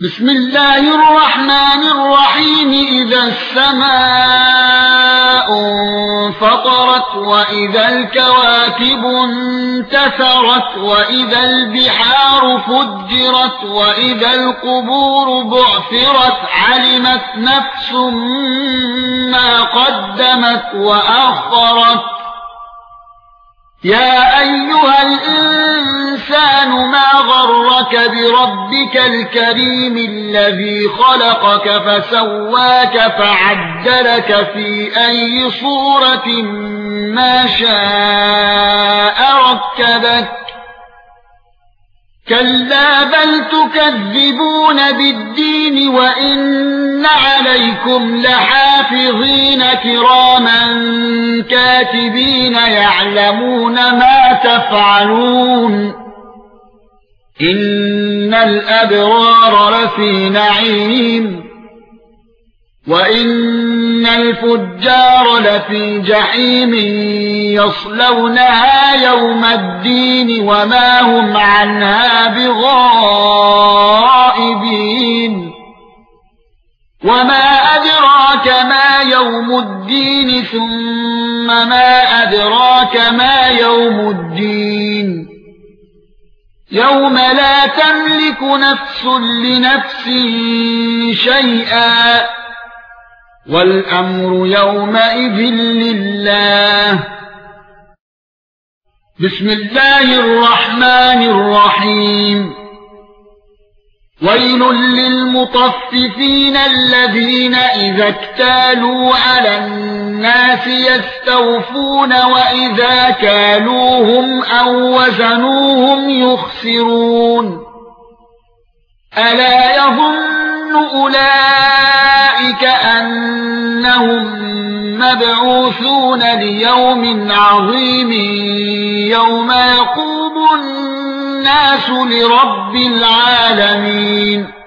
بسم الله الرحمن الرحيم إذا السماء انفطرت وإذا الكواكب انتثرت وإذا البحار فجرت وإذا القبور بعثرت علمت نفس ما قدمت وأخرت يا أيها الإنسان ما غرك بربك الكريم الذي خلقك فسواك فعدلك في أي صورة ما شاء ركبك كلا بل تكذبون بالدين وإن عليكم لحافظين كراما كاتبين يعلمون ما تفعلون إن الأبرار لفي نعيم وإن الفجار لفي جحيم يصلونها يوم الدين وما هم عنها بغائبين وما أدراك ما يوم الدين ثم ما أدراك ما يوم الدين يوم لا تملك نفس لنفس شيئا والأمر يومئذ لله بسم الله الرحمن الرحيم ويل للمطففين الذين إذا اكتالوا على الناس يستوفون وإذا كالوهم أو وزنوهم يخسرون ألا يظن أولئك أنهم مبعوثون ليوم عظيم يوم يقوم الناس لرب العالمين